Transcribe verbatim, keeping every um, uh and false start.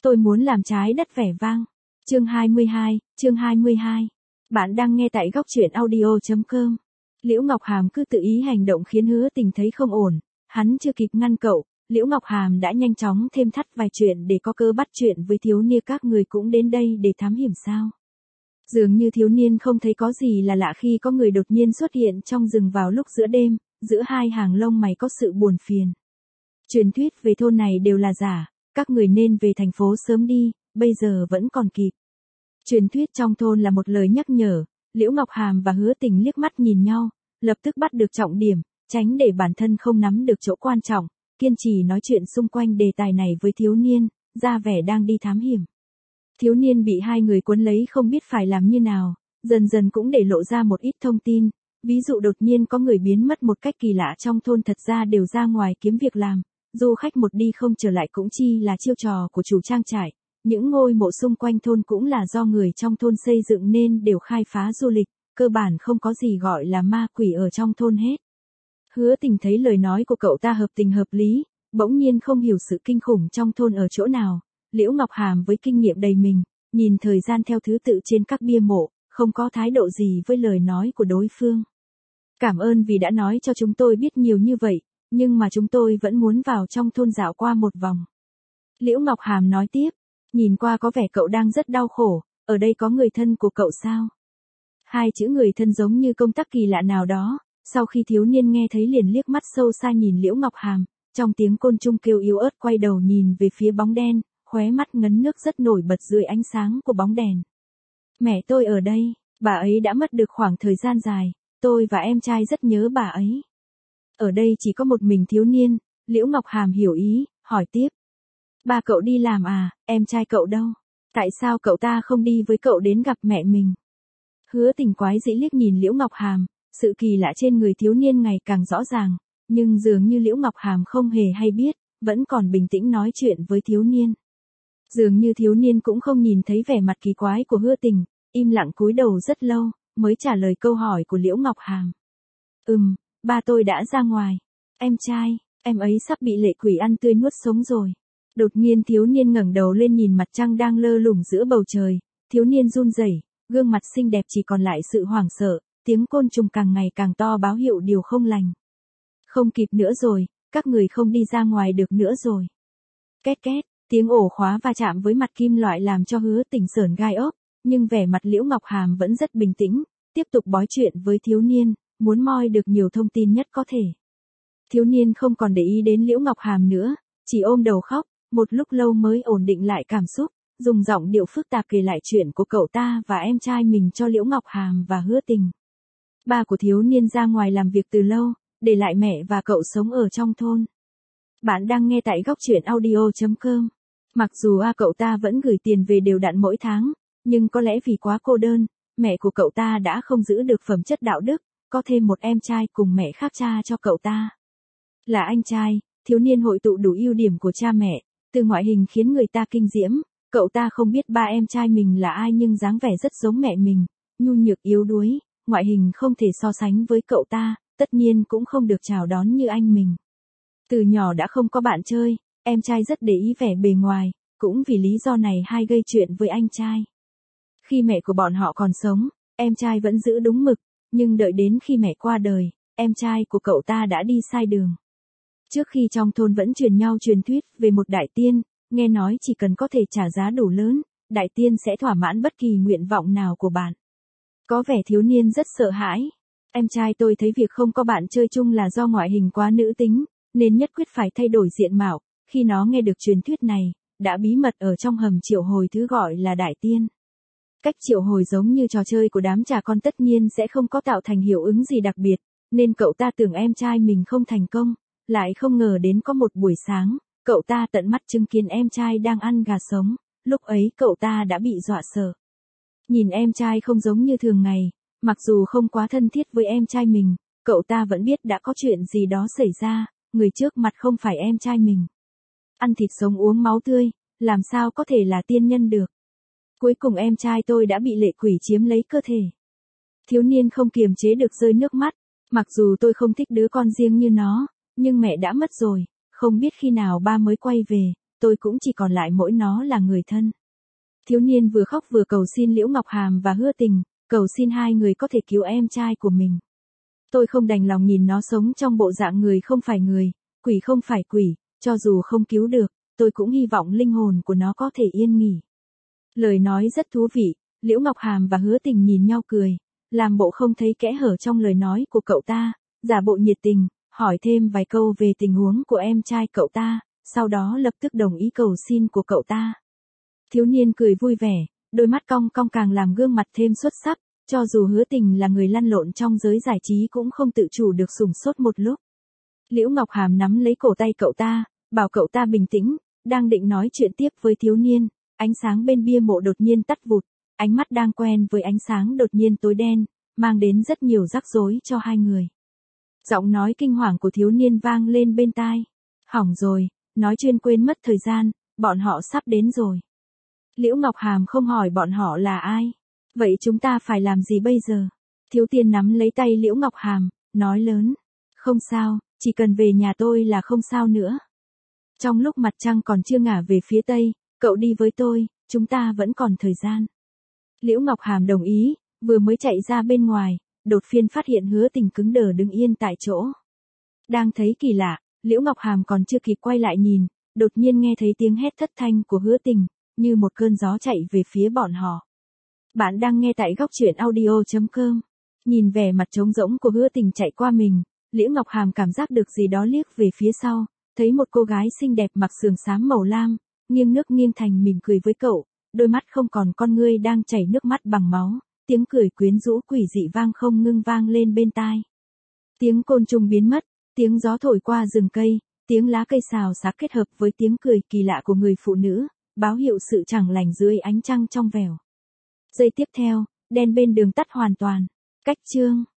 Tôi muốn làm trái đất vẻ vang. Chương hai mươi hai, chương hai mươi hai. Bạn đang nghe tại góc truyện audio chấm com. Liễu Ngọc Hàm cứ tự ý hành động khiến Hứa Tình thấy không ổn, hắn chưa kịp ngăn cậu, Liễu Ngọc Hàm đã nhanh chóng thêm thắt vài chuyện để có cơ bắt chuyện với thiếu niên các người cũng đến đây để thám hiểm sao. Dường như thiếu niên không thấy có gì là lạ khi có người đột nhiên xuất hiện trong rừng vào lúc giữa đêm, giữa hai hàng lông mày có sự buồn phiền. Truyền thuyết về thôn này đều là giả, các người nên về thành phố sớm đi, bây giờ vẫn còn kịp. Truyền thuyết trong thôn là một lời nhắc nhở, Liễu Ngọc Hàm và Hứa Tình liếc mắt nhìn nhau, lập tức bắt được trọng điểm, tránh để bản thân không nắm được chỗ quan trọng, kiên trì nói chuyện xung quanh đề tài này với thiếu niên, ra vẻ đang đi thám hiểm. Thiếu niên bị hai người cuốn lấy không biết phải làm như nào, dần dần cũng để lộ ra một ít thông tin, ví dụ đột nhiên có người biến mất một cách kỳ lạ trong thôn thật ra đều ra ngoài kiếm việc làm, du khách một đi không trở lại cũng chi là chiêu trò của chủ trang trại, những ngôi mộ xung quanh thôn cũng là do người trong thôn xây dựng nên đều khai phá du lịch, cơ bản không có gì gọi là ma quỷ ở trong thôn hết. Hứa Tình thấy lời nói của cậu ta hợp tình hợp lý, bỗng nhiên không hiểu sự kinh khủng trong thôn ở chỗ nào. Liễu Ngọc Hàm với kinh nghiệm đầy mình, nhìn thời gian theo thứ tự trên các bia mộ, không có thái độ gì với lời nói của đối phương. Cảm ơn vì đã nói cho chúng tôi biết nhiều như vậy, nhưng mà chúng tôi vẫn muốn vào trong thôn dạo qua một vòng. Liễu Ngọc Hàm nói tiếp, nhìn qua có vẻ cậu đang rất đau khổ, ở đây có người thân của cậu sao? Hai chữ người thân giống như công tắc kỳ lạ nào đó, sau khi thiếu niên nghe thấy liền liếc mắt sâu xa nhìn Liễu Ngọc Hàm, trong tiếng côn trùng kêu yếu ớt quay đầu nhìn về phía bóng đen, khóe mắt ngấn nước rất nổi bật dưới ánh sáng của bóng đèn. Mẹ tôi ở đây, bà ấy đã mất được khoảng thời gian dài, tôi và em trai rất nhớ bà ấy. Ở đây chỉ có một mình thiếu niên, Liễu Ngọc Hàm hiểu ý, hỏi tiếp. Ba cậu đi làm à, em trai cậu đâu? Tại sao cậu ta không đi với cậu đến gặp mẹ mình? Hứa Tình quái dĩ liếc nhìn Liễu Ngọc Hàm, sự kỳ lạ trên người thiếu niên ngày càng rõ ràng, nhưng dường như Liễu Ngọc Hàm không hề hay biết, vẫn còn bình tĩnh nói chuyện với thiếu niên. Dường như thiếu niên cũng không nhìn thấy vẻ mặt kỳ quái của Hứa Tình, im lặng cúi đầu rất lâu, mới trả lời câu hỏi của Liễu Ngọc Hàm. Ừm, ba tôi đã ra ngoài. Em trai, em ấy sắp bị lệ quỷ ăn tươi nuốt sống rồi. Đột nhiên thiếu niên ngẩng đầu lên nhìn mặt trăng đang lơ lửng giữa bầu trời, thiếu niên run rẩy, gương mặt xinh đẹp chỉ còn lại sự hoảng sợ, tiếng côn trùng càng ngày càng to báo hiệu điều không lành. Không kịp nữa rồi, các người không đi ra ngoài được nữa rồi. Két két, tiếng ổ khóa va chạm với mặt kim loại làm cho Hứa Tình sởn gai ốc, nhưng vẻ mặt Liễu Ngọc Hàm vẫn rất bình tĩnh, tiếp tục bói chuyện với thiếu niên, muốn moi được nhiều thông tin nhất có thể. Thiếu niên không còn để ý đến Liễu Ngọc Hàm nữa, chỉ ôm đầu khóc, một lúc lâu mới ổn định lại cảm xúc, dùng giọng điệu phức tạp kể lại chuyện của cậu ta và em trai mình cho Liễu Ngọc Hàm và Hứa Tình. Ba của thiếu niên ra ngoài làm việc từ lâu, để lại mẹ và cậu sống ở trong thôn. Bạn đang nghe tại góc truyện audio chấm com. Mặc dù a cậu ta vẫn gửi tiền về đều đặn mỗi tháng, nhưng có lẽ vì quá cô đơn, mẹ của cậu ta đã không giữ được phẩm chất đạo đức, có thêm một em trai cùng mẹ khác cha cho cậu ta. Là anh trai, thiếu niên hội tụ đủ ưu điểm của cha mẹ, từ ngoại hình khiến người ta kinh diễm, cậu ta không biết ba em trai mình là ai nhưng dáng vẻ rất giống mẹ mình, nhu nhược yếu đuối, ngoại hình không thể so sánh với cậu ta, tất nhiên cũng không được chào đón như anh mình. Từ nhỏ đã không có bạn chơi, em trai rất để ý vẻ bề ngoài, cũng vì lý do này hay gây chuyện với anh trai. Khi mẹ của bọn họ còn sống, em trai vẫn giữ đúng mực, nhưng đợi đến khi mẹ qua đời, em trai của cậu ta đã đi sai đường. Trước khi trong thôn vẫn truyền nhau truyền thuyết về một đại tiên, nghe nói chỉ cần có thể trả giá đủ lớn, đại tiên sẽ thỏa mãn bất kỳ nguyện vọng nào của bạn. Có vẻ thiếu niên rất sợ hãi. Em trai tôi thấy việc không có bạn chơi chung là do ngoại hình quá nữ tính, nên nhất quyết phải thay đổi diện mạo, khi nó nghe được truyền thuyết này, đã bí mật ở trong hầm triệu hồi thứ gọi là đại tiên. Cách triệu hồi giống như trò chơi của đám trẻ con tất nhiên sẽ không có tạo thành hiệu ứng gì đặc biệt, nên cậu ta tưởng em trai mình không thành công, lại không ngờ đến có một buổi sáng, cậu ta tận mắt chứng kiến em trai đang ăn gà sống, lúc ấy cậu ta đã bị dọa sợ. Nhìn em trai không giống như thường ngày, mặc dù không quá thân thiết với em trai mình, cậu ta vẫn biết đã có chuyện gì đó xảy ra, người trước mặt không phải em trai mình. Ăn thịt sống uống máu tươi, làm sao có thể là tiên nhân được. Cuối cùng em trai tôi đã bị lệ quỷ chiếm lấy cơ thể. Thiếu niên không kiềm chế được rơi nước mắt, mặc dù tôi không thích đứa con riêng như nó, nhưng mẹ đã mất rồi, không biết khi nào ba mới quay về, tôi cũng chỉ còn lại mỗi nó là người thân. Thiếu niên vừa khóc vừa cầu xin Liễu Ngọc Hàm và Hứa Tình, cầu xin hai người có thể cứu em trai của mình. Tôi không đành lòng nhìn nó sống trong bộ dạng người không phải người, quỷ không phải quỷ, cho dù không cứu được, tôi cũng hy vọng linh hồn của nó có thể yên nghỉ. Lời nói rất thú vị, Liễu Ngọc Hàm và Hứa Tình nhìn nhau cười, làm bộ không thấy kẽ hở trong lời nói của cậu ta, giả bộ nhiệt tình, hỏi thêm vài câu về tình huống của em trai cậu ta, sau đó lập tức đồng ý cầu xin của cậu ta. Thiếu niên cười vui vẻ, đôi mắt cong cong càng làm gương mặt thêm xuất sắc, cho dù Hứa Tình là người lăn lộn trong giới giải trí cũng không tự chủ được sủng sốt một lúc. Liễu Ngọc Hàm nắm lấy cổ tay cậu ta, bảo cậu ta bình tĩnh, đang định nói chuyện tiếp với thiếu niên, ánh sáng bên bia mộ đột nhiên tắt vụt, ánh mắt đang quen với ánh sáng đột nhiên tối đen, mang đến rất nhiều rắc rối cho hai người. Giọng nói kinh hoàng của thiếu niên vang lên bên tai. Hỏng rồi, nói chuyên quên mất thời gian, bọn họ sắp đến rồi. Liễu Ngọc Hàm không hỏi bọn họ là ai. Vậy chúng ta phải làm gì bây giờ? Thiếu tiên nắm lấy tay Liễu Ngọc Hàm, nói lớn. Không sao, chỉ cần về nhà tôi là không sao nữa. Trong lúc mặt trăng còn chưa ngả về phía tây, cậu đi với tôi, chúng ta vẫn còn thời gian. Liễu Ngọc Hàm đồng ý, vừa mới chạy ra bên ngoài, đột phiên phát hiện Hứa Tình cứng đờ đứng yên tại chỗ. Đang thấy kỳ lạ, Liễu Ngọc Hàm còn chưa kịp quay lại nhìn, đột nhiên nghe thấy tiếng hét thất thanh của Hứa Tình, như một cơn gió chạy về phía bọn họ. Bạn đang nghe tại góc truyện audio chấm com. Nhìn vẻ mặt trống rỗng của Hứa Tình chạy qua mình, Liễu Ngọc Hàm cảm giác được gì đó liếc về phía sau, thấy một cô gái xinh đẹp mặc sườn xám màu lam, nghiêng nước nghiêng thành mỉm cười với cậu, đôi mắt không còn con ngươi đang chảy nước mắt bằng máu, tiếng cười quyến rũ quỷ dị vang không ngưng vang lên bên tai. Tiếng côn trùng biến mất, tiếng gió thổi qua rừng cây, tiếng lá cây xào xạc kết hợp với tiếng cười kỳ lạ của người phụ nữ, báo hiệu sự chẳng lành dưới ánh trăng trong vẻo. Giây tiếp theo, đèn bên đường tắt hoàn toàn. Cách chương